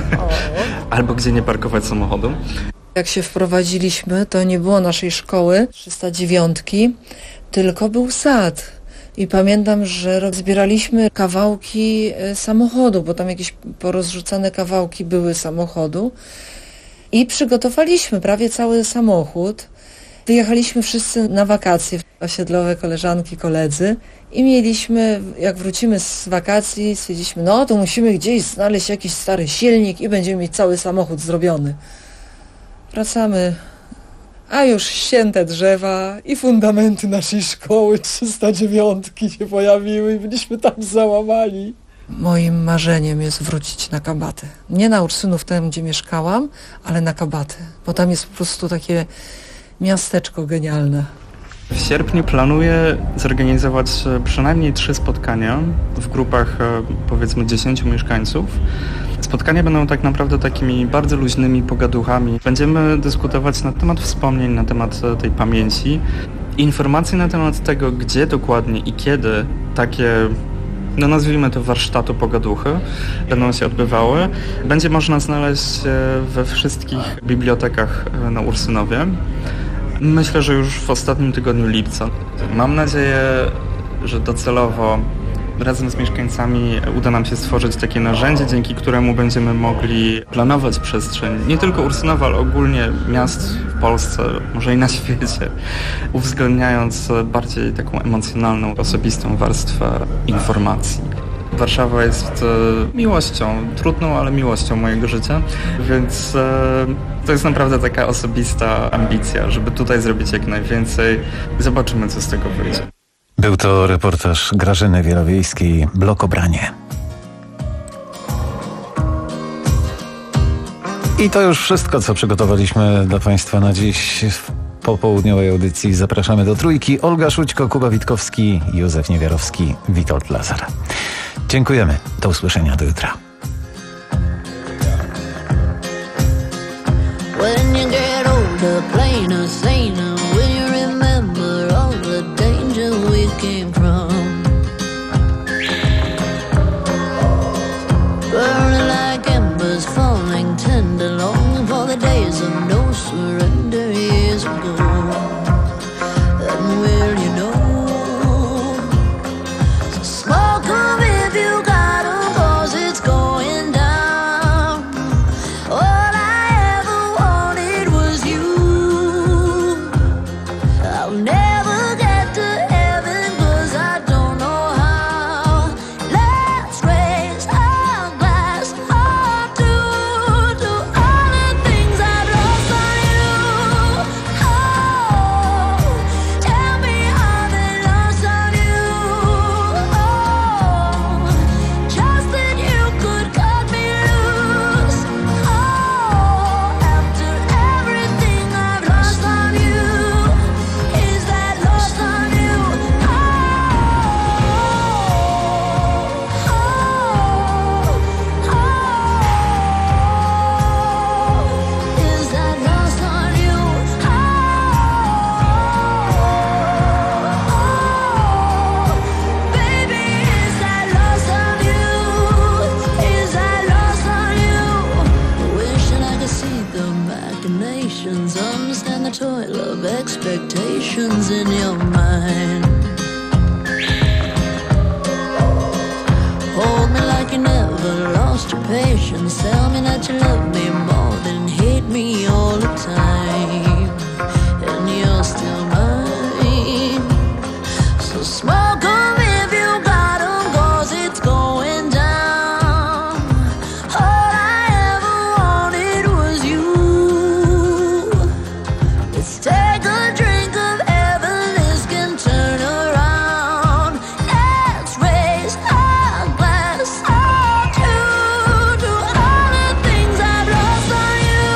Albo gdzie nie parkować samochodu. Jak się wprowadziliśmy, to nie było naszej szkoły trzysta dziewięć, tylko był sad. I pamiętam, że zbieraliśmy kawałki samochodu, bo tam jakieś porozrzucane kawałki były samochodu. I przygotowaliśmy prawie cały samochód. Wyjechaliśmy wszyscy na wakacje, osiedlowe koleżanki, koledzy i mieliśmy, jak wrócimy z wakacji, stwierdziliśmy, no to musimy gdzieś znaleźć jakiś stary silnik i będziemy mieć cały samochód zrobiony. Wracamy, a już ścięte drzewa i fundamenty naszej szkoły trzysta dziewięć się pojawiły i byliśmy tam załamani. Moim marzeniem jest wrócić na Kabaty. Nie na Ursynów, tam gdzie mieszkałam, ale na Kabaty, bo tam jest po prostu takie miasteczko genialne. W sierpniu planuję zorganizować przynajmniej trzy spotkania w grupach powiedzmy dziesięciu mieszkańców. Spotkania będą tak naprawdę takimi bardzo luźnymi pogaduchami. Będziemy dyskutować na temat wspomnień, na temat tej pamięci. Informacje na temat tego, gdzie dokładnie i kiedy takie no nazwijmy to warsztatu pogaduchy, będą się odbywały. Będzie można znaleźć we wszystkich bibliotekach na Ursynowie. Myślę, że już w ostatnim tygodniu lipca. Mam nadzieję, że docelowo razem z mieszkańcami uda nam się stworzyć takie narzędzie, dzięki któremu będziemy mogli planować przestrzeń nie tylko Ursynowa, ale ogólnie miast w Polsce, może i na świecie, uwzględniając bardziej taką emocjonalną, osobistą warstwę informacji. Warszawa jest e, miłością, trudną, ale miłością mojego życia, więc e, to jest naprawdę taka osobista ambicja, żeby tutaj zrobić jak najwięcej. Zobaczymy, co z tego wyjdzie. Był to reportaż Grażyny Wielowiejskiej, Blokobranie. I to już wszystko, co przygotowaliśmy dla Państwa na dziś w popołudniowej audycji. Zapraszamy do Trójki. Olga Szućko, Kuba Witkowski, Józef Niewiarowski, Witold Lazar. Dziękujemy. Do usłyszenia do jutra. When you get older, plainer, saner, will you remember all the danger we came from? Burning like embers, falling tender, longing for the days of no surrender years ago. And will you know? So smoke 'em if you got 'em, 'cause it's going down. All I ever wanted was you. I'll never get to heaven 'cause I don't know how. Let's raise our glass up to, to all the things I've lost on you. Oh, tell me I've been lost on you. Oh, just that you could cut me loose. Oh, after everything I've lost on you, is that lost on you? Oh, oh, oh, is that lost on you? Oh, baby, is that lost on you? Is that lost on you? Wishing I could see the machinations, understand the toil of expectations in your mind. Hold me like you never lost your patience. Tell me that you love me more than hate me all the time. And you're still mine. So smoke 'em if you got 'em, 'cause it's going down. All I ever wanted was you. Let's take a drink of heaven, this can turn around. Let's raise our glass up to, to all the things I've lost on you.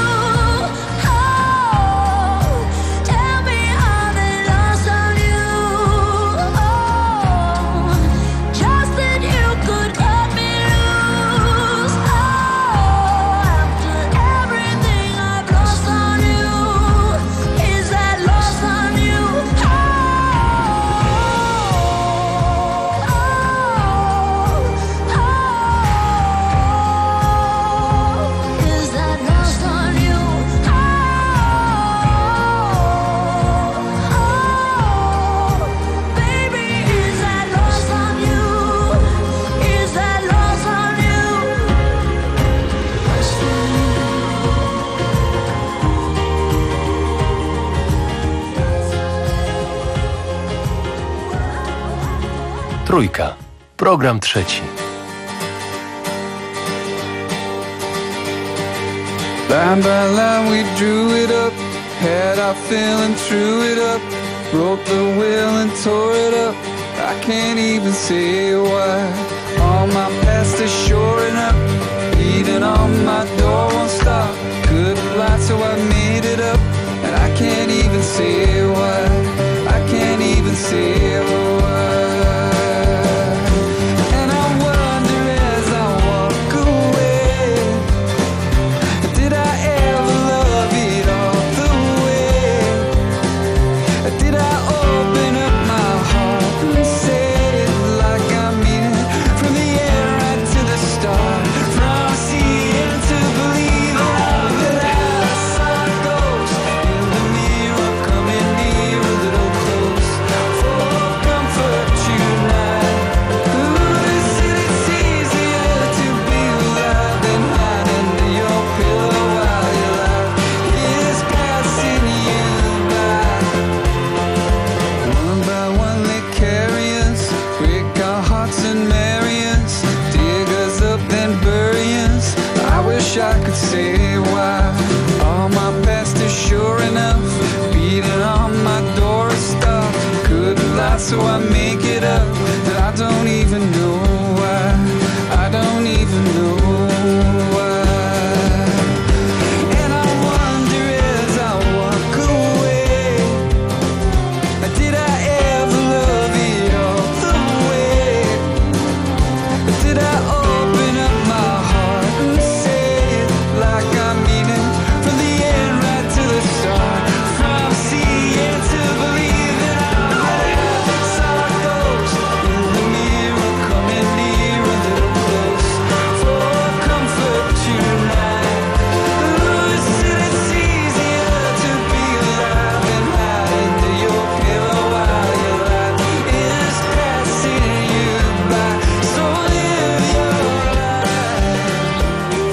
Oh, tell me I've been lost on you. Oh, just that you could cut me loose. Oh, after everything I've lost on you, is that lost on you? Oh, oh, oh, is that lost on you? Oh, oh, baby, is that lost on you? Is that lost on you? Trójka. Program trzeci. Line by line we drew it up, had our feeling, threw it up, broke the will and tore it up. I can't even say why. All my past is shoring up, beating on my door won't stop. Good fly, so I made it up, and I can't even say why. I can't even say why. And I wonder as I walk away, did I ever love it all the way? Did I open up my heart and say it like I mean it so I make it up that I don't even know why. I don't even know why. And I wonder as I walk away, did I ever love it all the way? Did I open up my heart and say it like I mean it, from the end right to the start, from seeing to believe that I'm alive? Saw a ghost in the mirror coming near a little close for comfort tonight. Ooh, said it's easier to be alive than hide under your pillow while your life is passing you by. So live your life.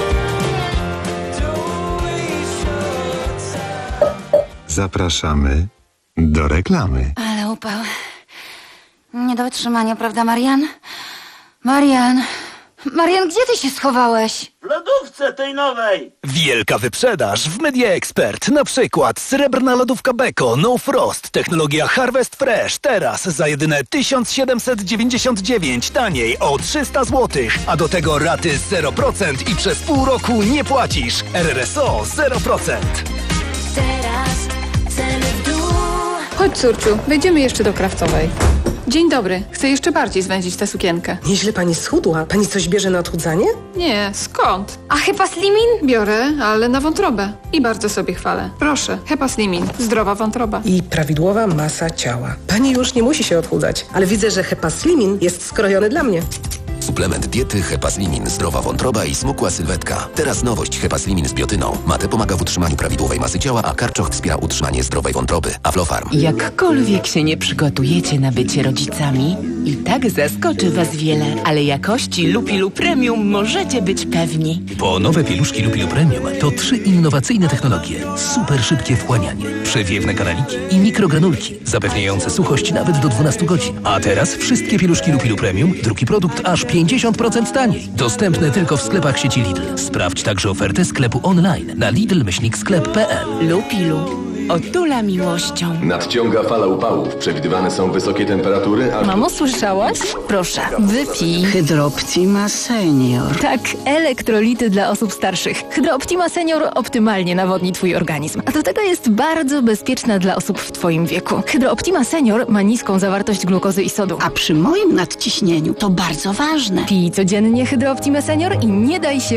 Don't waste your time. Zapraszamy do reklamy. Ale upał. Nie do wytrzymania, prawda, Marian? Marian! Marian, gdzie ty się schowałeś? W lodówce tej nowej! Wielka wyprzedaż w Media Expert. Na przykład srebrna lodówka Beko No Frost. Technologia Harvest Fresh. Teraz za jedyne tysiąc siedemset dziewięćdziesiąt dziewięć. Taniej o trzysta złotych. A do tego raty zero procent i przez pół roku nie płacisz. R R S O zero procent. Teraz ceny w dół. Chodź, córciu, wejdziemy jeszcze do Krawcowej. Dzień dobry, chcę jeszcze bardziej zwędzić tę sukienkę. Nieźle pani schudła. Pani coś bierze na odchudzanie? Nie, skąd? A Hepa Slimin? Biorę, ale na wątrobę. I bardzo sobie chwalę. Proszę, Hepa Slimin, zdrowa wątroba. I prawidłowa masa ciała. Pani już nie musi się odchudzać, ale widzę, że Hepa Slimin jest skrojony dla mnie. Suplement diety Hepaslimin, zdrowa wątroba i smukła sylwetka. Teraz nowość Hepaslimin z biotyną. Mate pomaga w utrzymaniu prawidłowej masy ciała, a karczoch wspiera utrzymanie zdrowej wątroby. Aflofarm. Jakkolwiek się nie przygotujecie na bycie rodzicami, i tak zaskoczy was wiele, ale jakości Lupilu Premium możecie być pewni. Po nowe pieluszki Lupilu Premium to trzy innowacyjne technologie. Super szybkie wchłanianie, przewiewne kanaliki i mikrogranulki, zapewniające suchość nawet do dwunastu godzin. A teraz wszystkie pieluszki Lupilu Premium, drugi produkt aż pięćdziesiąt procent taniej. Dostępne tylko w sklepach sieci Lidl. Sprawdź także ofertę sklepu online na lidl myślnik sklep kropka p l. Lupilu. Otula miłością. Nadciąga fala upałów. Przewidywane są wysokie temperatury, a... Mamo, słyszałaś? Proszę, wypij. Hydrooptima Senior. Tak, elektrolity dla osób starszych. Hydrooptima Senior optymalnie nawodni twój organizm. A do tego jest bardzo bezpieczna dla osób w twoim wieku. Hydrooptima Senior ma niską zawartość glukozy i sodu. A przy moim nadciśnieniu to bardzo ważne. Pij codziennie Hydrooptima Senior i nie daj się